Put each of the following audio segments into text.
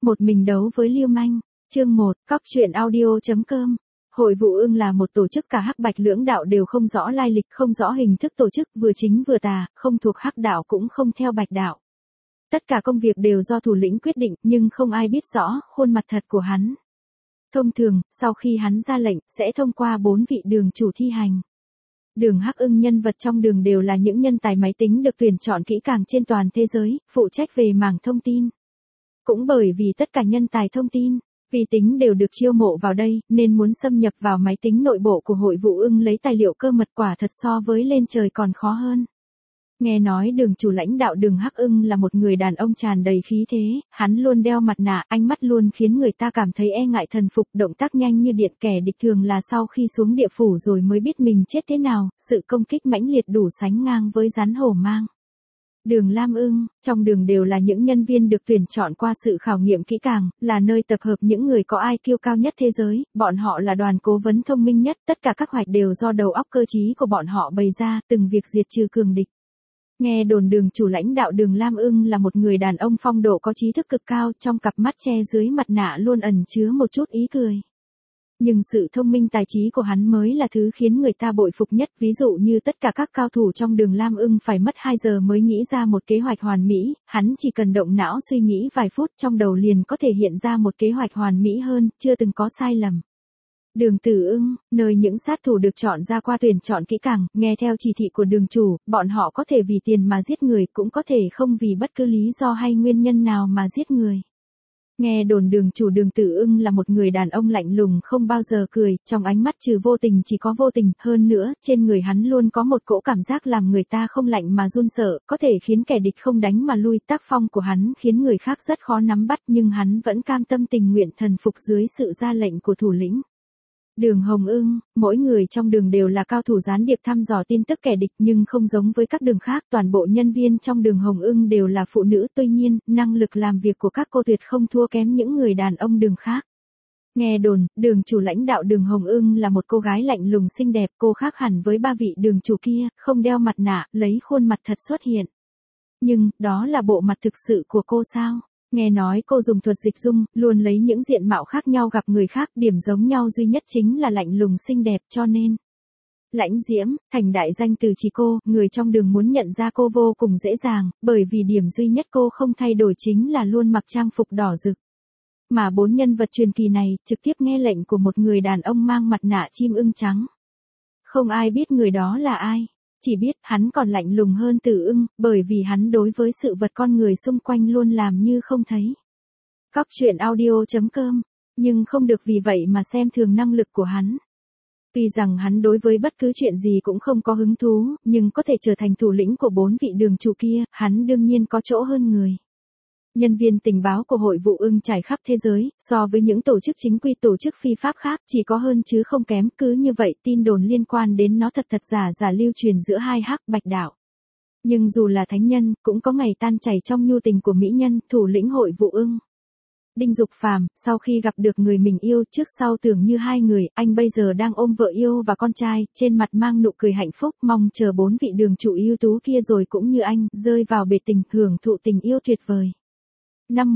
Một mình đấu với Lưu Manh. Chương 1, Cóc truyện audio.com. Hội Vụ Ưng là một tổ chức cả Hắc Bạch lưỡng đạo đều không rõ lai lịch, không rõ hình thức tổ chức, vừa chính vừa tà, không thuộc Hắc đạo cũng không theo Bạch đạo. Tất cả công việc đều do thủ lĩnh quyết định, nhưng không ai biết rõ khuôn mặt thật của hắn. Thông thường, sau khi hắn ra lệnh, sẽ thông qua 4 vị đường chủ thi hành. Đường Hắc Ưng nhân vật trong đường đều là những nhân tài máy tính được tuyển chọn kỹ càng trên toàn thế giới, phụ trách về mảng thông tin. Cũng bởi vì tất cả nhân tài thông tin, vi tính đều được chiêu mộ vào đây, nên muốn xâm nhập vào máy tính nội bộ của Hội Vụ Ưng lấy tài liệu cơ mật quả thật so với lên trời còn khó hơn. Nghe nói đường chủ lãnh đạo đường Hắc Ưng là một người đàn ông tràn đầy khí thế, hắn luôn đeo mặt nạ, ánh mắt luôn khiến người ta cảm thấy e ngại thần phục, động tác nhanh như điện, kẻ địch thường là sau khi xuống địa phủ rồi mới biết mình chết thế nào, sự công kích mãnh liệt đủ sánh ngang với rắn hổ mang. Đường Lam Ưng, trong đường đều là những nhân viên được tuyển chọn qua sự khảo nghiệm kỹ càng, là nơi tập hợp những người có IQ cao nhất thế giới, bọn họ là đoàn cố vấn thông minh nhất, tất cả các hoạch đều do đầu óc cơ trí của bọn họ bày ra, từng việc diệt trừ cường địch. Nghe đồn đường chủ lãnh đạo đường Lam Ưng là một người đàn ông phong độ có trí thức cực cao, trong cặp mắt che dưới mặt nạ luôn ẩn chứa một chút ý cười. Nhưng sự thông minh tài trí của hắn mới là thứ khiến người ta bội phục nhất, ví dụ như tất cả các cao thủ trong đường Lam Ưng phải mất 2 giờ mới nghĩ ra một kế hoạch hoàn mỹ, hắn chỉ cần động não suy nghĩ vài phút trong đầu liền có thể hiện ra một kế hoạch hoàn mỹ hơn, chưa từng có sai lầm. Đường Tử Ưng, nơi những sát thủ được chọn ra qua tuyển chọn kỹ càng, nghe theo chỉ thị của đường chủ, bọn họ có thể vì tiền mà giết người, cũng có thể không vì bất cứ lý do hay nguyên nhân nào mà giết người. Nghe đồn đường chủ đường Tử Ưng là một người đàn ông lạnh lùng không bao giờ cười, trong ánh mắt trừ vô tình chỉ có vô tình, hơn nữa, trên người hắn luôn có một cỗ cảm giác làm người ta không lạnh mà run sợ, có thể khiến kẻ địch không đánh mà lui, tác phong của hắn khiến người khác rất khó nắm bắt nhưng hắn vẫn cam tâm tình nguyện thần phục dưới sự ra lệnh của thủ lĩnh. Đường Hồng Ưng, mỗi người trong đường đều là cao thủ gián điệp thăm dò tin tức kẻ địch nhưng không giống với các đường khác, toàn bộ nhân viên trong đường Hồng Ưng đều là phụ nữ, tuy nhiên, năng lực làm việc của các cô tuyệt không thua kém những người đàn ông đường khác. Nghe đồn, đường chủ lãnh đạo đường Hồng Ưng là một cô gái lạnh lùng xinh đẹp, cô khác hẳn với 3 vị đường chủ kia, không đeo mặt nạ, lấy khuôn mặt thật xuất hiện. Nhưng, đó là bộ mặt thực sự của cô sao? Nghe nói cô dùng thuật dịch dung, luôn lấy những diện mạo khác nhau gặp người khác, điểm giống nhau duy nhất chính là lạnh lùng xinh đẹp, cho nên Lãnh Diễm, thành đại danh từ chỉ cô, người trong đường muốn nhận ra cô vô cùng dễ dàng, bởi vì điểm duy nhất cô không thay đổi chính là luôn mặc trang phục đỏ rực. Mà 4 nhân vật truyền kỳ này, trực tiếp nghe lệnh của một người đàn ông mang mặt nạ chim ưng trắng. Không ai biết người đó là ai. Chỉ biết hắn còn lạnh lùng hơn Tử Ưng, bởi vì hắn đối với sự vật con người xung quanh luôn làm như không thấy. Cóc truyện audio.com, nhưng không được vì vậy mà xem thường năng lực của hắn. Tuy rằng hắn đối với bất cứ chuyện gì cũng không có hứng thú, nhưng có thể trở thành thủ lĩnh của 4 vị đường chủ kia, hắn đương nhiên có chỗ hơn người. Nhân viên tình báo của Hội Vụ Ưng trải khắp thế giới, so với những tổ chức chính quy tổ chức phi pháp khác chỉ có hơn chứ không kém, cứ như vậy tin đồn liên quan đến nó thật giả lưu truyền giữa hai Hắc Bạch đạo. Nhưng dù là thánh nhân, cũng có ngày tan chảy trong nhu tình của mỹ nhân, thủ lĩnh Hội Vụ Ưng. Đinh Dục Phàm, sau khi gặp được người mình yêu, trước sau tưởng như hai người, anh bây giờ đang ôm vợ yêu và con trai, trên mặt mang nụ cười hạnh phúc, mong chờ 4 vị đường chủ ưu tú kia rồi cũng như anh, rơi vào bể tình, hưởng thụ tình yêu tuyệt vời. Năm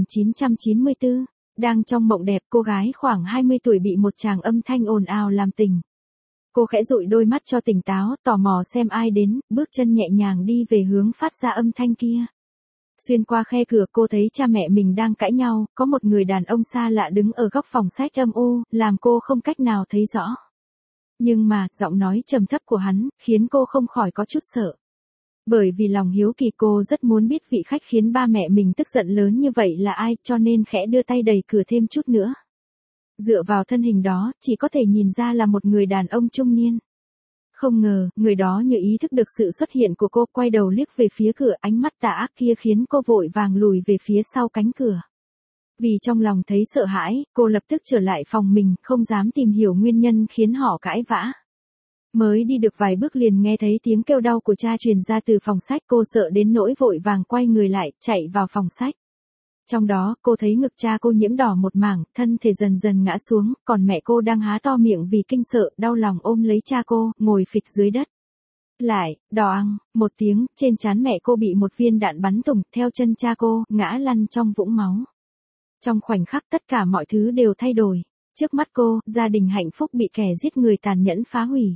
1994, đang trong mộng đẹp, cô gái khoảng 20 tuổi bị một tràng âm thanh ồn ào làm tỉnh. Cô khẽ dụi đôi mắt cho tỉnh táo, tò mò xem ai đến, bước chân nhẹ nhàng đi về hướng phát ra âm thanh kia. Xuyên qua khe cửa cô thấy cha mẹ mình đang cãi nhau, có một người đàn ông xa lạ đứng ở góc phòng sách âm u, làm cô không cách nào thấy rõ. Nhưng mà, giọng nói trầm thấp của hắn, khiến cô không khỏi có chút sợ. Bởi vì lòng hiếu kỳ cô rất muốn biết vị khách khiến ba mẹ mình tức giận lớn như vậy là ai, cho nên khẽ đưa tay đẩy cửa thêm chút nữa. Dựa vào thân hình đó, chỉ có thể nhìn ra là một người đàn ông trung niên. Không ngờ, người đó như ý thức được sự xuất hiện của cô, quay đầu liếc về phía cửa, ánh mắt tà ác kia khiến cô vội vàng lùi về phía sau cánh cửa. Vì trong lòng thấy sợ hãi, cô lập tức trở lại phòng mình, không dám tìm hiểu nguyên nhân khiến họ cãi vã. Mới đi được vài bước liền nghe thấy tiếng kêu đau của cha truyền ra từ phòng sách, cô sợ đến nỗi vội vàng quay người lại, chạy vào phòng sách. Trong đó, cô thấy ngực cha cô nhiễm đỏ một mảng, thân thể dần dần ngã xuống, còn mẹ cô đang há to miệng vì kinh sợ, đau lòng ôm lấy cha cô, ngồi phịch dưới đất. Lại, đoàng, một tiếng, trên trán mẹ cô bị một viên đạn bắn thủng, theo chân cha cô, ngã lăn trong vũng máu. Trong khoảnh khắc tất cả mọi thứ đều thay đổi. Trước mắt cô, gia đình hạnh phúc bị kẻ giết người tàn nhẫn phá hủy.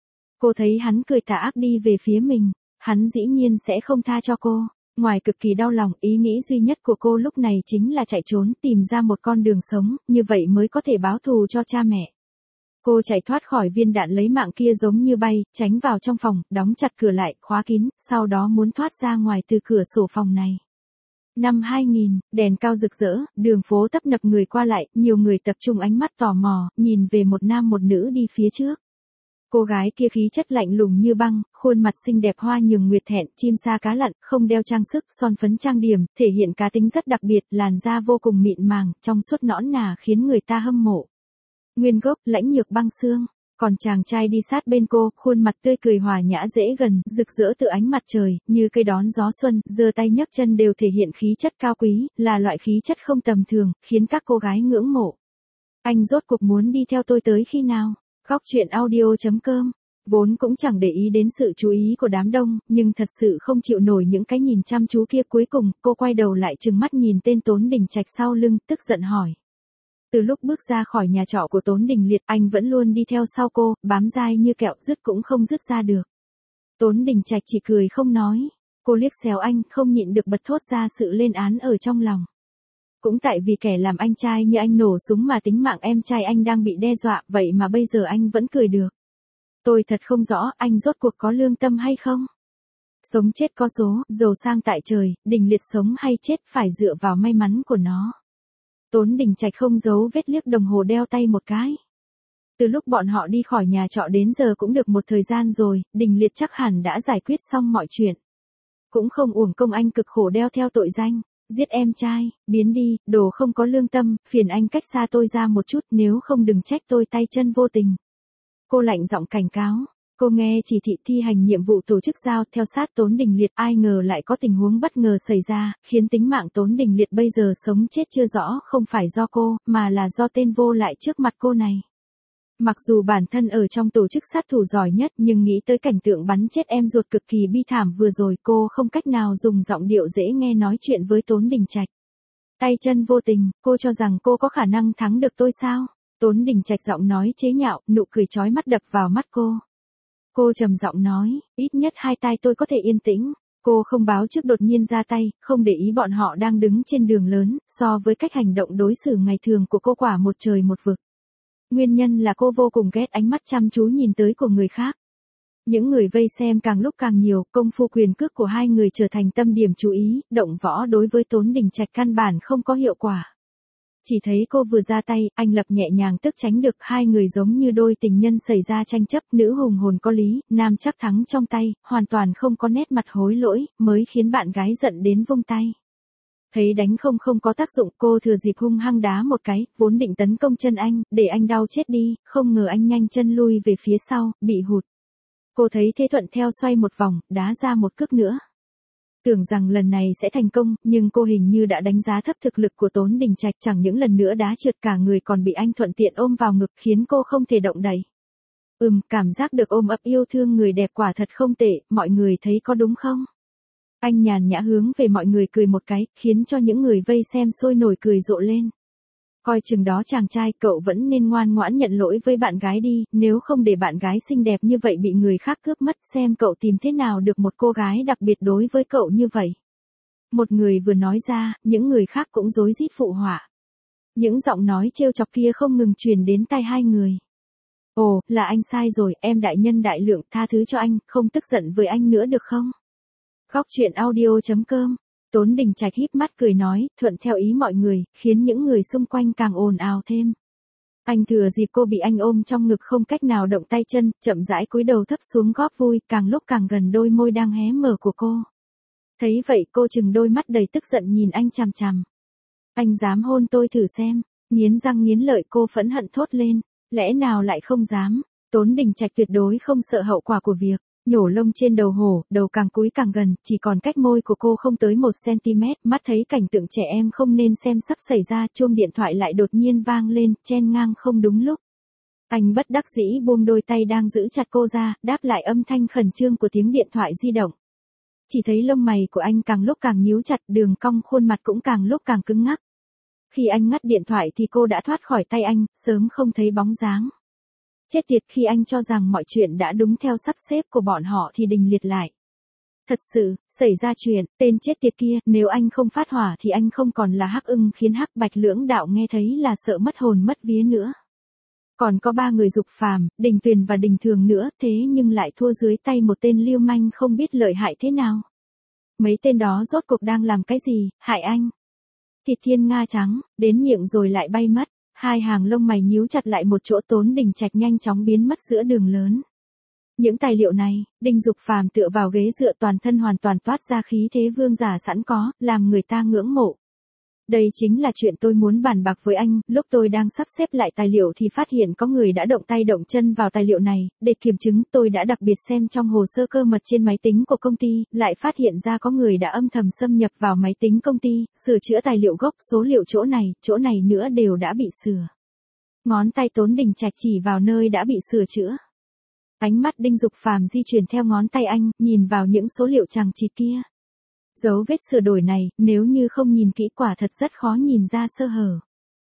Cô thấy hắn cười tà ác đi về phía mình. Hắn dĩ nhiên sẽ không tha cho cô. Ngoài cực kỳ đau lòng, ý nghĩ duy nhất của cô lúc này chính là chạy trốn, tìm ra một con đường sống, như vậy mới có thể báo thù cho cha mẹ. Cô chạy thoát khỏi viên đạn lấy mạng kia giống như bay, tránh vào trong phòng, đóng chặt cửa lại, khóa kín, sau đó muốn thoát ra ngoài từ cửa sổ phòng này. Năm 2000, đèn cao rực rỡ, đường phố tấp nập người qua lại, nhiều người tập trung ánh mắt tò mò, nhìn về một nam một nữ đi phía trước. Cô gái kia khí chất lạnh lùng như băng, khuôn mặt xinh đẹp hoa nhường nguyệt thẹn, chim sa cá lặn, không đeo trang sức, son phấn trang điểm, thể hiện cá tính rất đặc biệt, làn da vô cùng mịn màng, trong suốt nõn nà khiến người ta hâm mộ. Nguyên gốc, lãnh nhược băng xương. Còn chàng trai đi sát bên cô, khuôn mặt tươi cười hòa nhã dễ gần, rực rỡ từ ánh mặt trời, như cây đón gió xuân, giơ tay nhấc chân đều thể hiện khí chất cao quý, là loại khí chất không tầm thường, khiến các cô gái ngưỡng mộ. Anh rốt cuộc muốn đi theo tôi tới khi nào? Góc truyện audio.com. Vốn cũng chẳng để ý đến sự chú ý của đám đông, nhưng thật sự không chịu nổi những cái nhìn chăm chú kia. Cuối cùng, cô quay đầu lại trừng mắt nhìn tên Tốn Đình Trạch sau lưng, tức giận hỏi. Từ lúc bước ra khỏi nhà trọ của Tốn Đình Liệt, anh vẫn luôn đi theo sau cô, bám dai như kẹo, dứt cũng không dứt ra được. Tốn Đình Trạch chỉ cười không nói. Cô liếc xéo anh, không nhịn được bật thốt ra sự lên án ở trong lòng. Cũng tại vì kẻ làm anh trai như anh nổ súng mà tính mạng em trai anh đang bị đe dọa, vậy mà bây giờ anh vẫn cười được. Tôi thật không rõ, anh rốt cuộc có lương tâm hay không? Sống chết có số, giàu sang tại trời, Đình Liệt sống hay chết phải dựa vào may mắn của nó. Tốn Đình Trạch không giấu vết liếc đồng hồ đeo tay một cái. Từ lúc bọn họ đi khỏi nhà trọ đến giờ cũng được một thời gian rồi, Đình Liệt chắc hẳn đã giải quyết xong mọi chuyện. Cũng không uổng công anh cực khổ đeo theo tội danh. Giết em trai, biến đi, đồ không có lương tâm, phiền anh cách xa tôi ra một chút, nếu không đừng trách tôi tay chân vô tình. Cô lạnh giọng cảnh cáo. Cô nghe chỉ thị thi hành nhiệm vụ tổ chức giao theo sát Tốn Đình Liệt, ai ngờ lại có tình huống bất ngờ xảy ra, khiến tính mạng Tốn Đình Liệt bây giờ sống chết chưa rõ, không phải do cô, mà là do tên vô lại trước mặt cô này. Mặc dù bản thân ở trong tổ chức sát thủ giỏi nhất, nhưng nghĩ tới cảnh tượng bắn chết em ruột cực kỳ bi thảm vừa rồi, cô không cách nào dùng giọng điệu dễ nghe nói chuyện với Tốn Đình Trạch. Tay chân vô tình, cô cho rằng cô có khả năng thắng được tôi sao? Tốn Đình Trạch giọng nói chế nhạo, nụ cười chói mắt đập vào mắt cô. Cô trầm giọng nói, ít nhất hai tai tôi có thể yên tĩnh. Cô không báo trước đột nhiên ra tay, không để ý bọn họ đang đứng trên đường lớn, so với cách hành động đối xử ngày thường của cô quả một trời một vực. Nguyên nhân là cô vô cùng ghét ánh mắt chăm chú nhìn tới của người khác. Những người vây xem càng lúc càng nhiều, công phu quyền cước của hai người trở thành tâm điểm chú ý, động võ đối với Tốn Đình Trạch căn bản không có hiệu quả. Chỉ thấy cô vừa ra tay, anh lập nhẹ nhàng tức tránh được, hai người giống như đôi tình nhân xảy ra tranh chấp, nữ hùng hồn có lý, nam chắc thắng trong tay, hoàn toàn không có nét mặt hối lỗi, mới khiến bạn gái giận đến vung tay. Thấy đánh không có tác dụng, cô thừa dịp hung hăng đá một cái, vốn định tấn công chân anh, để anh đau chết đi, không ngờ anh nhanh chân lui về phía sau, bị hụt. Cô thấy thế thuận theo xoay một vòng, đá ra một cước nữa. Tưởng rằng lần này sẽ thành công, nhưng cô hình như đã đánh giá thấp thực lực của Tốn Đình Trạch, chẳng những lần nữa đá trượt cả người còn bị anh thuận tiện ôm vào ngực khiến cô không thể động đậy. Cảm giác được ôm ấp yêu thương người đẹp quả thật không tệ, mọi người thấy có đúng không? Anh nhàn nhã hướng về mọi người cười một cái, khiến cho những người vây xem sôi nổi cười rộ lên. Coi chừng đó chàng trai, cậu vẫn nên ngoan ngoãn nhận lỗi với bạn gái đi, nếu không để bạn gái xinh đẹp như vậy bị người khác cướp mất, xem cậu tìm thế nào được một cô gái đặc biệt đối với cậu như vậy. Một người vừa nói ra, những người khác cũng rối rít phụ họa. Những giọng nói trêu chọc kia không ngừng truyền đến tai hai người. Ồ, là anh sai rồi, em đại nhân đại lượng, tha thứ cho anh, không tức giận với anh nữa được không? Góc truyện audio.com. Tốn Đình Trạch híp mắt cười nói, thuận theo ý mọi người, khiến những người xung quanh càng ồn ào thêm. Anh thừa dịp cô bị anh ôm trong ngực không cách nào động tay chân, chậm rãi cúi đầu thấp xuống góp vui, càng lúc càng gần đôi môi đang hé mở của cô. Thấy vậy cô chừng đôi mắt đầy tức giận nhìn anh chằm chằm. Anh dám hôn tôi thử xem, nghiến răng nghiến lợi cô phẫn hận thốt lên, lẽ nào lại không dám? Tốn Đình Trạch tuyệt đối không sợ hậu quả của việc. Nhổ lông trên đầu hổ, đầu càng cúi càng gần, chỉ còn cách môi của cô không tới 1cm, mắt thấy cảnh tượng trẻ em không nên xem sắp xảy ra, chuông điện thoại lại đột nhiên vang lên, chen ngang không đúng lúc. Anh bất đắc dĩ buông đôi tay đang giữ chặt cô ra, đáp lại âm thanh khẩn trương của tiếng điện thoại di động. Chỉ thấy lông mày của anh càng lúc càng nhíu chặt, đường cong khuôn mặt cũng càng lúc càng cứng ngắc. Khi anh ngắt điện thoại thì cô đã thoát khỏi tay anh, sớm không thấy bóng dáng. Chết tiệt, khi anh cho rằng mọi chuyện đã đúng theo sắp xếp của bọn họ thì Đình Liệt lại. Thật sự, xảy ra chuyện, tên chết tiệt kia, nếu anh không phát hỏa thì anh không còn là Hắc Ưng, khiến Hắc Bạch lưỡng đạo nghe thấy là sợ mất hồn mất vía nữa. Còn có 3 người Dục Phàm, Đình Tuyền và Đình Thường nữa, thế nhưng lại thua dưới tay một tên lưu manh không biết lợi hại thế nào. Mấy tên đó rốt cuộc đang làm cái gì, hại anh? Thịt thiên nga trắng, đến miệng rồi lại bay mất, hai hàng lông mày nhíu chặt lại một chỗ. Tốn Đình Trạch nhanh chóng biến mất giữa đường lớn. Những tài liệu này, Đinh Dục Phàm tựa vào ghế dựa, toàn thân hoàn toàn toát ra khí thế vương giả sẵn có, làm người ta ngưỡng mộ. Đây chính là chuyện tôi muốn bàn bạc với anh. Lúc tôi đang sắp xếp lại tài liệu thì phát hiện có người đã động tay động chân vào tài liệu này. Để kiểm chứng, tôi đã đặc biệt xem trong hồ sơ cơ mật trên máy tính của công ty, lại phát hiện ra có người đã âm thầm xâm nhập vào máy tính công ty, sửa chữa tài liệu gốc. Số liệu chỗ này nữa đều đã bị sửa. Ngón tay Tốn Đình Trạch chỉ vào nơi đã bị sửa chữa. Ánh mắt Đinh Dục Phàm di chuyển theo ngón tay anh, nhìn vào những số liệu chằng chịt kia. Dấu vết sửa đổi này, nếu như không nhìn kỹ quả thật rất khó nhìn ra sơ hở.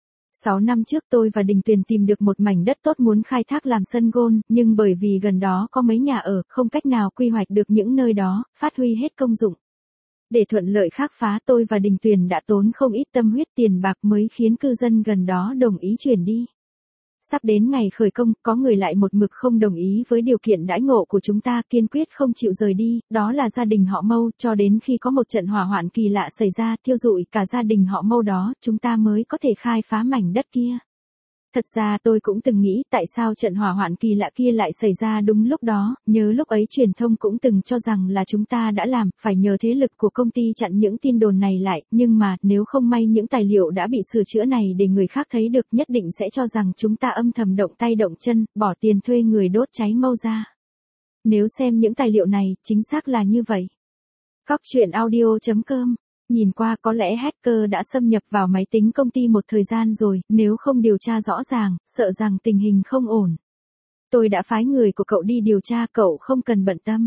6 năm trước tôi và Đình Tuyền tìm được một mảnh đất tốt muốn khai thác làm sân golf, nhưng bởi vì gần đó có mấy nhà ở, không cách nào quy hoạch được những nơi đó, phát huy hết công dụng. Để thuận lợi khám phá, tôi và Đình Tuyền đã tốn không ít tâm huyết tiền bạc mới khiến cư dân gần đó đồng ý chuyển đi. Sắp đến ngày khởi công, có người lại một mực không đồng ý với điều kiện đãi ngộ của chúng ta, kiên quyết không chịu rời đi, đó là gia đình họ Mâu, cho đến khi có một trận hỏa hoạn kỳ lạ xảy ra, thiêu rụi cả gia đình họ Mâu đó, chúng ta mới có thể khai phá mảnh đất kia. Thật ra tôi cũng từng nghĩ tại sao trận hỏa hoạn kỳ lạ kia lại xảy ra đúng lúc đó, nhớ lúc ấy truyền thông cũng từng cho rằng là chúng ta đã làm, phải nhờ thế lực của công ty chặn những tin đồn này lại, nhưng mà nếu không may những tài liệu đã bị sửa chữa này để người khác thấy được, nhất định sẽ cho rằng chúng ta âm thầm động tay động chân, bỏ tiền thuê người đốt cháy Mâu ra. Nếu xem những tài liệu này, chính xác là như vậy. Cóc truyện audio.com. Nhìn qua có lẽ hacker đã xâm nhập vào máy tính công ty một thời gian rồi, nếu không điều tra rõ ràng, sợ rằng tình hình không ổn. Tôi đã phái người của cậu đi điều tra, cậu không cần bận tâm.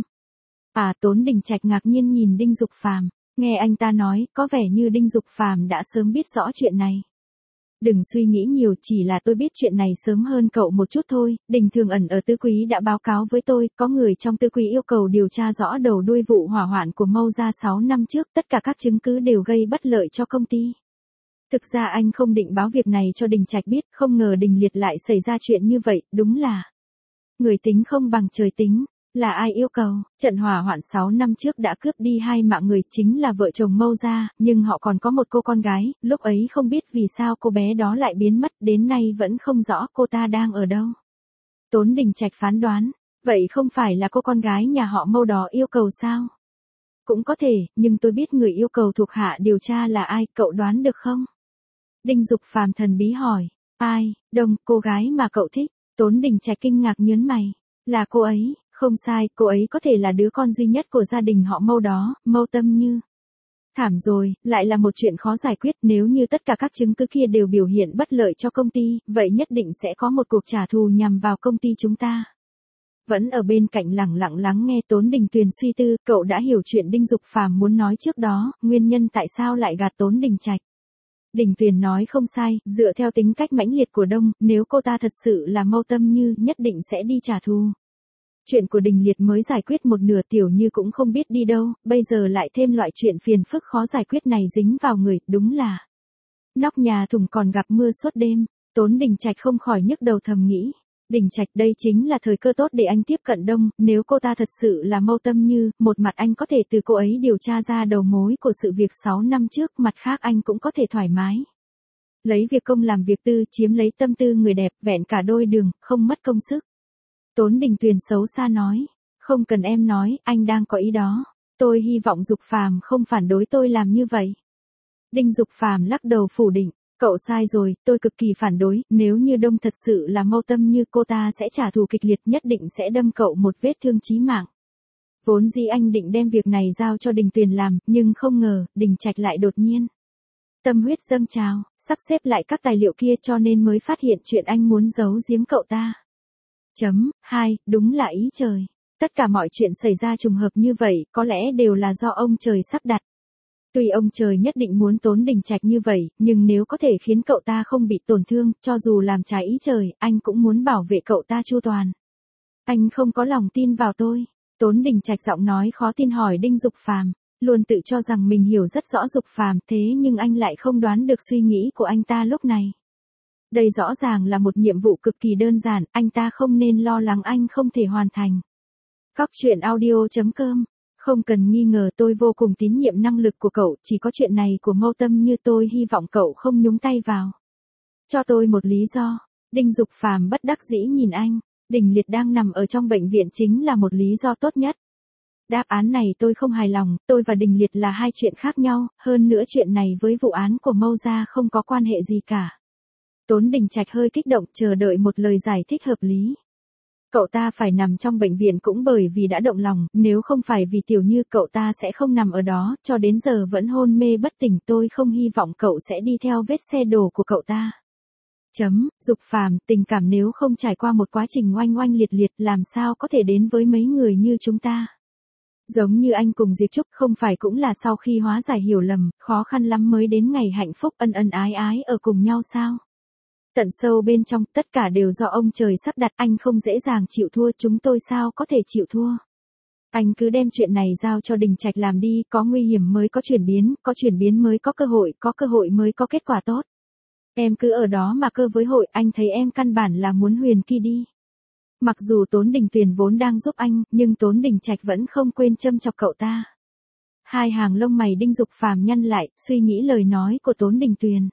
Tốn Đình Trạch ngạc nhiên nhìn Đinh Dục Phàm, nghe anh ta nói, có vẻ như Đinh Dục Phàm đã sớm biết rõ chuyện này. Đừng suy nghĩ nhiều, chỉ là tôi biết chuyện này sớm hơn cậu một chút thôi. Đình Thường ẩn ở Tứ Quý đã báo cáo với tôi, có người trong Tứ Quý yêu cầu điều tra rõ đầu đuôi vụ hỏa hoạn của Mâu ra 6 năm trước, tất cả các chứng cứ đều gây bất lợi cho công ty. Thực ra anh không định báo việc này cho Đình Trạch biết, không ngờ Đình Liệt lại xảy ra chuyện như vậy, đúng là người tính không bằng trời tính. Là ai yêu cầu? Trận hỏa hoạn 6 năm trước đã cướp đi 2 mạng người, chính là vợ chồng Mâu gia, nhưng họ còn có một cô con gái, lúc ấy không biết vì sao cô bé đó lại biến mất, đến nay vẫn không rõ cô ta đang ở đâu. Tốn Đình Trạch phán đoán, vậy không phải là cô con gái nhà họ Mâu đó yêu cầu sao? Cũng có thể, nhưng tôi biết người yêu cầu thuộc hạ điều tra là ai, cậu đoán được không? Đinh Dục Phàm thần bí hỏi, ai? Đông, cô gái mà cậu thích. Tốn Đình Trạch kinh ngạc nhớn mày, là cô ấy. Không sai, cô ấy có thể là đứa con duy nhất của gia đình họ Mâu đó, Mâu Tâm Như. Thảm rồi, lại là một chuyện khó giải quyết, nếu như tất cả các chứng cứ kia đều biểu hiện bất lợi cho công ty, vậy nhất định sẽ có một cuộc trả thù nhằm vào công ty chúng ta. Vẫn ở bên cạnh lẳng lặng lắng nghe Tốn Đình Tuyền suy tư, cậu đã hiểu chuyện Đinh Dục Phàm muốn nói trước đó, nguyên nhân tại sao lại gạt Tốn Đình Trạch. Đình Tuyền nói không sai, dựa theo tính cách mãnh liệt của Đông, nếu cô ta thật sự là Mâu Tâm Như, nhất định sẽ đi trả thù. Chuyện của Đình Liệt mới giải quyết một nửa, Tiểu Như cũng không biết đi đâu, bây giờ lại thêm loại chuyện phiền phức khó giải quyết này dính vào người, đúng là nóc nhà thùng còn gặp mưa suốt đêm. Tốn Đình Trạch không khỏi nhức đầu thầm nghĩ, Đình Trạch, đây chính là thời cơ tốt để anh tiếp cận Đông, nếu cô ta thật sự là Mâu Tâm Như, một mặt anh có thể từ cô ấy điều tra ra đầu mối của sự việc 6 năm trước, mặt khác anh cũng có thể thoải mái lấy việc công làm việc tư, chiếm lấy tâm tư người đẹp, vẹn cả đôi đường, không mất công sức. Tốn Đình Tuyền xấu xa nói, không cần em nói, anh đang có ý đó. Tôi hy vọng Dục Phàm không phản đối tôi làm như vậy. Đinh Dục Phàm lắc đầu phủ định, cậu sai rồi, tôi cực kỳ phản đối, nếu như Đông thật sự là Mâu Tâm Như, cô ta sẽ trả thù kịch liệt, nhất định sẽ đâm cậu một vết thương chí mạng. Vốn dĩ anh định đem việc này giao cho Đình Tuyền làm, nhưng không ngờ, Đình Trạch lại đột nhiên tâm huyết dâng trào, sắp xếp lại các tài liệu kia, cho nên mới phát hiện chuyện anh muốn giấu giếm cậu ta. Đúng là ý trời. Tất cả mọi chuyện xảy ra trùng hợp như vậy, có lẽ đều là do ông trời sắp đặt. Tuy ông trời nhất định muốn Tốn Đình Trạch như vậy, nhưng nếu có thể khiến cậu ta không bị tổn thương, cho dù làm trái ý trời, anh cũng muốn bảo vệ cậu ta chu toàn. Anh không có lòng tin vào tôi. Tốn Đình Trạch giọng nói khó tin hỏi Đinh Dục Phàm, luôn tự cho rằng mình hiểu rất rõ Dục Phàm, thế nhưng anh lại không đoán được suy nghĩ của anh ta lúc này. Đây rõ ràng là một nhiệm vụ cực kỳ đơn giản, anh ta không nên lo lắng anh không thể hoàn thành. Cóc truyện audio.com. Không cần nghi ngờ tôi vô cùng tín nhiệm năng lực của cậu, chỉ có chuyện này của Mâu Tâm Như tôi hy vọng cậu không nhúng tay vào. Cho tôi một lý do. Đinh Dục Phàm bất đắc dĩ nhìn anh. Đình Liệt đang nằm ở trong bệnh viện chính là một lý do tốt nhất. Đáp án này tôi không hài lòng, tôi và Đình Liệt là hai chuyện khác nhau, hơn nữa chuyện này với vụ án của Mâu gia không có quan hệ gì cả. Tốn Đình Trạch hơi kích động chờ đợi một lời giải thích hợp lý. Cậu ta phải nằm trong bệnh viện cũng bởi vì đã động lòng, nếu không phải vì Tiểu Như cậu ta sẽ không nằm ở đó, cho đến giờ vẫn hôn mê bất tỉnh, tôi không hy vọng cậu sẽ đi theo vết xe đổ của cậu ta. Dục Phàm, tình cảm nếu không trải qua một quá trình oanh oanh liệt liệt làm sao có thể đến với mấy người như chúng ta. Giống như anh cùng Diệp Trúc không phải cũng là sau khi hóa giải hiểu lầm, khó khăn lắm mới đến ngày hạnh phúc ân ân ái ái ở cùng nhau sao. Tận sâu bên trong, tất cả đều do ông trời sắp đặt, anh không dễ dàng chịu thua, chúng tôi sao có thể chịu thua. Anh cứ đem chuyện này giao cho Đình Trạch làm đi, có nguy hiểm mới có chuyển biến mới có cơ hội mới có kết quả tốt. Em cứ ở đó mà cơ với hội, anh thấy em căn bản là muốn Huyền Kỳ đi. Mặc dù Tốn Đình Tuyền vốn đang giúp anh, nhưng Tốn Đình Trạch vẫn không quên châm chọc cậu ta. Hai hàng lông mày Đinh Dục Phàm nhăn lại, suy nghĩ lời nói của Tốn Đình Tuyền.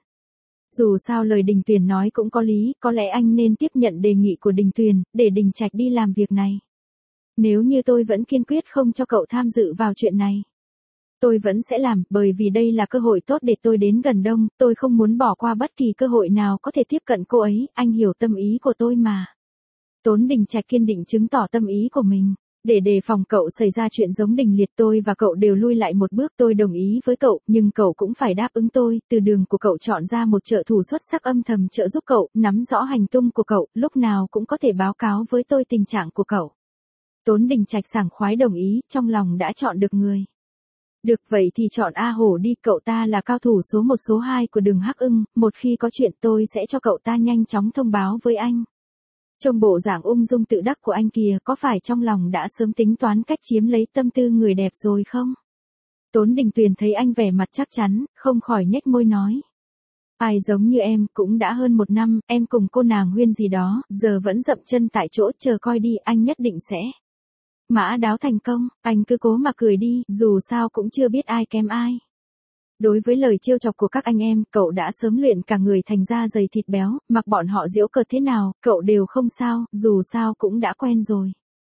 Dù sao lời Đình Tuyền nói cũng có lý, có lẽ anh nên tiếp nhận đề nghị của Đình Tuyền, để Đình Trạch đi làm việc này. Nếu như tôi vẫn kiên quyết không cho cậu tham dự vào chuyện này, tôi vẫn sẽ làm, bởi vì đây là cơ hội tốt để tôi đến gần Đông, tôi không muốn bỏ qua bất kỳ cơ hội nào có thể tiếp cận cô ấy, anh hiểu tâm ý của tôi mà. Tốn Đình Trạch kiên định chứng tỏ tâm ý của mình. Để đề phòng cậu xảy ra chuyện giống Đình Liệt, tôi và cậu đều lui lại một bước, tôi đồng ý với cậu, nhưng cậu cũng phải đáp ứng tôi, từ đường của cậu chọn ra một trợ thủ xuất sắc âm thầm trợ giúp cậu, nắm rõ hành tung của cậu, lúc nào cũng có thể báo cáo với tôi tình trạng của cậu. Tốn Đình Trạch sảng khoái đồng ý, trong lòng đã chọn được người. Được vậy thì chọn A Hổ đi, cậu ta là cao thủ số 1 số 2 của đường Hắc Ưng, một khi có chuyện tôi sẽ cho cậu ta nhanh chóng thông báo với anh. Trong bộ dạng ung dung tự đắc của anh kìa, có phải trong lòng đã sớm tính toán cách chiếm lấy tâm tư người đẹp rồi không? Tốn Đình Tuyền thấy anh vẻ mặt chắc chắn, không khỏi nhếch môi nói. Ai giống như em, cũng đã hơn 1 năm, em cùng cô nàng Huyên gì đó, giờ vẫn dậm chân tại chỗ, chờ coi đi, anh nhất định sẽ mã đáo thành công, anh cứ cố mà cười đi, dù sao cũng chưa biết ai kém ai. Đối với lời trêu chọc của các anh em, cậu đã sớm luyện cả người thành da dày thịt béo, mặc bọn họ giễu cợt thế nào, cậu đều không sao, dù sao cũng đã quen rồi.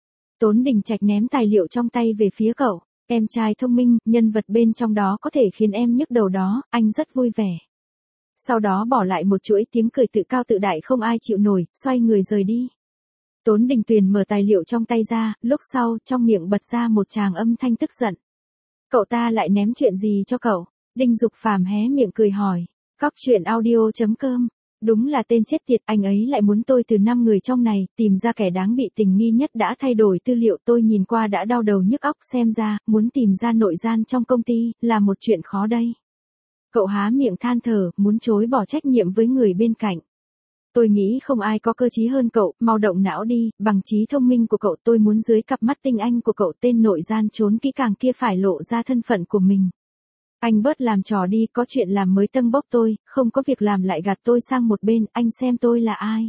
Tốn Đình Trạch ném tài liệu trong tay về phía cậu, em trai thông minh, nhân vật bên trong đó có thể khiến em nhức đầu đó, anh rất vui vẻ. Sau đó bỏ lại một chuỗi tiếng cười tự cao tự đại không ai chịu nổi, xoay người rời đi. Tốn Đình Tuyền mở tài liệu trong tay ra, lúc sau, trong miệng bật ra một tràng âm thanh tức giận. Cậu ta lại ném chuyện gì cho cậu? Đinh Dục Phàm hé miệng cười hỏi. Cóc truyện audio.com. Đúng là tên chết tiệt, anh ấy lại muốn tôi từ 5 người trong này, tìm ra kẻ đáng bị tình nghi nhất đã thay đổi tư liệu, tôi nhìn qua đã đau đầu nhức óc, xem ra, muốn tìm ra nội gian trong công ty, là một chuyện khó đây. Cậu há miệng than thở, muốn chối bỏ trách nhiệm với người bên cạnh. Tôi nghĩ không ai có cơ trí hơn cậu, mau động não đi, bằng trí thông minh của cậu, tôi muốn dưới cặp mắt tinh anh của cậu tên nội gian trốn kỹ càng kia phải lộ ra thân phận của mình. Anh bớt làm trò đi, có chuyện làm mới tâng bốc tôi, không có việc làm lại gạt tôi sang một bên, anh xem tôi là ai.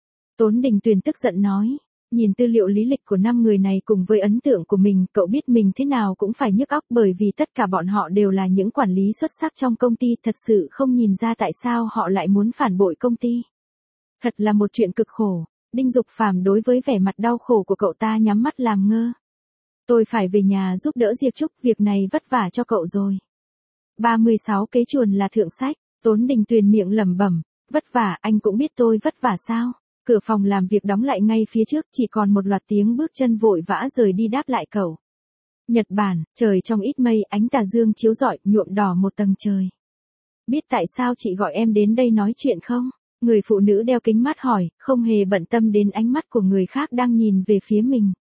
Tốn Đình Tuyền tức giận nói, nhìn tư liệu lý lịch của 5 người này cùng với ấn tượng của mình, cậu biết mình thế nào cũng phải nhức óc bởi vì tất cả bọn họ đều là những quản lý xuất sắc trong công ty, thật sự không nhìn ra tại sao họ lại muốn phản bội công ty. Thật là một chuyện cực khổ. Đinh Dục Phàm đối với vẻ mặt đau khổ của cậu ta nhắm mắt làm ngơ. Tôi phải về nhà giúp đỡ Diệp Trúc, việc này vất vả cho cậu rồi. 36 kế chuồn là thượng sách, Tốn Đình Tuyền miệng lẩm bẩm, vất vả, anh cũng biết tôi vất vả sao? Cửa phòng làm việc đóng lại ngay phía trước, chỉ còn một loạt tiếng bước chân vội vã rời đi đáp lại cậu. Nhật Bản, trời trong ít mây, ánh tà dương chiếu rọi, nhuộm đỏ một tầng trời. Biết tại sao chị gọi em đến đây nói chuyện không? Người phụ nữ đeo kính mát hỏi, không hề bận tâm đến ánh mắt của người khác đang nhìn về phía mình.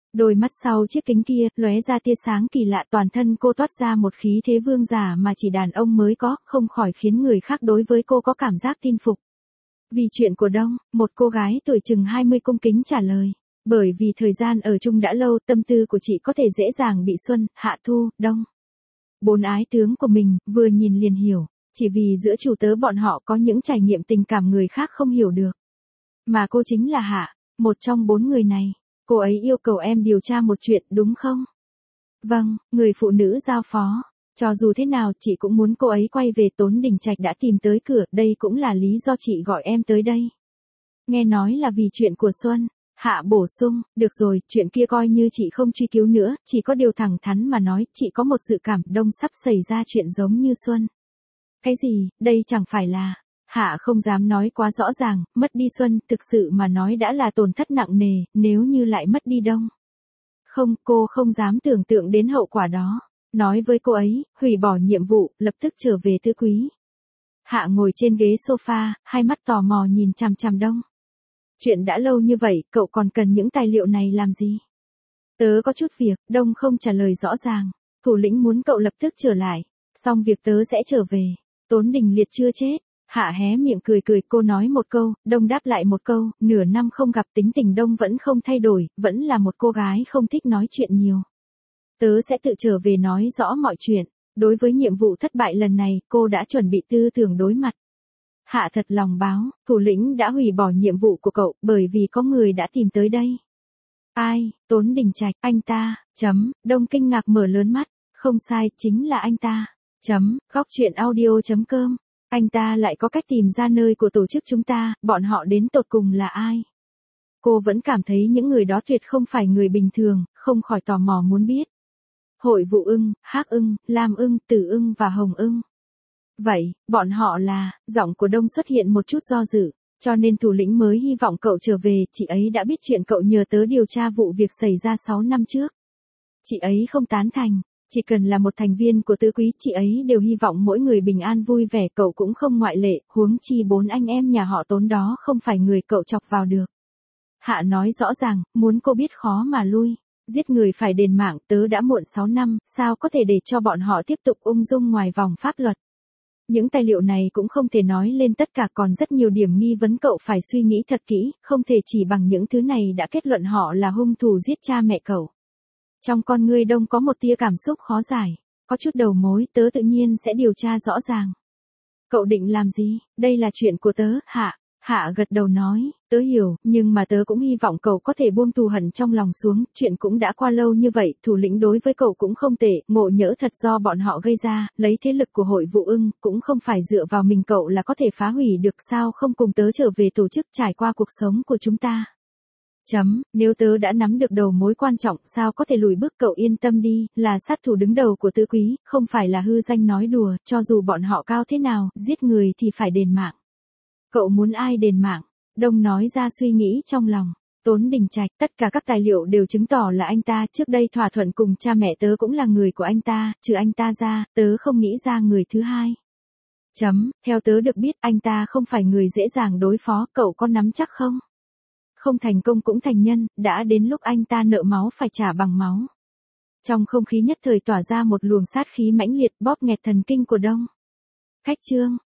Đôi mắt sau chiếc kính kia, lóe ra tia sáng kỳ lạ, toàn thân cô toát ra một khí thế vương giả mà chỉ đàn ông mới có, không khỏi khiến người khác đối với cô có cảm giác tin phục. Vì chuyện của Đông, một cô gái tuổi chừng 20 cung kính trả lời. Bởi vì thời gian ở chung đã lâu, tâm tư của chị có thể dễ dàng bị Xuân, Hạ, Thu, Đông. Bốn ái tướng của mình, vừa nhìn liền hiểu. Chỉ vì giữa chủ tớ bọn họ có những trải nghiệm tình cảm người khác không hiểu được. Mà cô chính là Hạ, một trong 4 người này. Cô ấy yêu cầu em điều tra một chuyện, đúng không? Vâng, người phụ nữ giao phó. Cho dù thế nào, chị cũng muốn cô ấy quay về. Tốn Đình Trạch đã tìm tới cửa, đây cũng là lý do chị gọi em tới đây. Nghe nói là vì chuyện của Xuân. Hạ bổ sung, được rồi, chuyện kia coi như chị không truy cứu nữa, chỉ có điều thẳng thắn mà nói, chị có một dự cảm Đông sắp xảy ra chuyện giống như Xuân. Cái gì, đây chẳng phải là... Hạ không dám nói quá rõ ràng, mất đi Xuân, thực sự mà nói đã là tổn thất nặng nề, nếu như lại mất đi Đông. Không, cô không dám tưởng tượng đến hậu quả đó. Nói với cô ấy, hủy bỏ nhiệm vụ, lập tức trở về Tứ Quý. Hạ ngồi trên ghế sofa, hai mắt tò mò nhìn chằm chằm Đông. Chuyện đã lâu như vậy, cậu còn cần những tài liệu này làm gì? Tớ có chút việc, Đông không trả lời rõ ràng. Thủ lĩnh muốn cậu lập tức trở lại. Xong việc tớ sẽ trở về. Tốn Đình Liệt chưa chết. Hạ hé miệng cười cười, cô nói một câu, Đông đáp lại một câu, nửa năm không gặp tính tình Đông vẫn không thay đổi, vẫn là một cô gái không thích nói chuyện nhiều. Tớ sẽ tự trở về nói rõ mọi chuyện. Đối với nhiệm vụ thất bại lần này, cô đã chuẩn bị tư tưởng đối mặt. Hạ thật lòng báo, thủ lĩnh đã hủy bỏ nhiệm vụ của cậu bởi vì có người đã tìm tới đây. Ai, Tốn Đình Trạch, anh ta, Đông kinh ngạc mở lớn mắt, không sai, chính là anh ta, gocchuyenaudio.com. Anh ta lại có cách tìm ra nơi của tổ chức chúng ta, bọn họ đến tột cùng là ai? Cô vẫn cảm thấy những người đó tuyệt không phải người bình thường, không khỏi tò mò muốn biết. Hội Vụ Ưng, Hắc Ưng, Lam Ưng, Tử Ưng và Hồng Ưng. Vậy, bọn họ là, giọng của Đông xuất hiện một chút do dự, cho nên thủ lĩnh mới hy vọng cậu trở về, chị ấy đã biết chuyện cậu nhờ tớ điều tra vụ việc xảy ra 6 năm trước. Chị ấy không tán thành, chỉ cần là một thành viên của Tứ Quý, chị ấy đều hy vọng mỗi người bình an vui vẻ, cậu cũng không ngoại lệ, huống chi 4 anh em nhà họ Tốn đó không phải người cậu chọc vào được. Hạ nói rõ ràng, muốn cô biết khó mà lui. Giết người phải đền mạng, tớ đã muộn 6 năm, sao có thể để cho bọn họ tiếp tục ung dung ngoài vòng pháp luật. Những tài liệu này cũng không thể nói lên tất cả, còn rất nhiều điểm nghi vấn cậu phải suy nghĩ thật kỹ, không thể chỉ bằng những thứ này đã kết luận họ là hung thủ giết cha mẹ cậu. Trong con ngươi Đông có một tia cảm xúc khó giải, có chút đầu mối, tớ tự nhiên sẽ điều tra rõ ràng. Cậu định làm gì? Đây là chuyện của tớ, Hạ. Hạ gật đầu nói, tớ hiểu, nhưng mà tớ cũng hy vọng cậu có thể buông thù hận trong lòng xuống, chuyện cũng đã qua lâu như vậy, thủ lĩnh đối với cậu cũng không tệ, ngộ nhỡ thật do bọn họ gây ra, lấy thế lực của Hội Vụ Ưng, cũng không phải dựa vào mình cậu là có thể phá hủy được, sao không cùng tớ trở về tổ chức trải qua cuộc sống của chúng ta. Nếu tớ đã nắm được đầu mối quan trọng, sao có thể lùi bước, cậu yên tâm đi, là sát thủ đứng đầu của Tứ Quý, không phải là hư danh nói đùa, cho dù bọn họ cao thế nào, giết người thì phải đền mạng. Cậu muốn ai đền mạng? Đông nói ra suy nghĩ trong lòng. Tốn Đình Trạch, tất cả các tài liệu đều chứng tỏ là anh ta, trước đây thỏa thuận cùng cha mẹ tớ cũng là người của anh ta, trừ anh ta ra, tớ không nghĩ ra người thứ hai. Theo tớ được biết, anh ta không phải người dễ dàng đối phó, cậu có nắm chắc không? Không thành công cũng thành nhân, đã đến lúc anh ta nợ máu phải trả bằng máu. Trong không khí nhất thời tỏa ra một luồng sát khí mãnh liệt, bóp nghẹt thần kinh của Đông. Khách trương,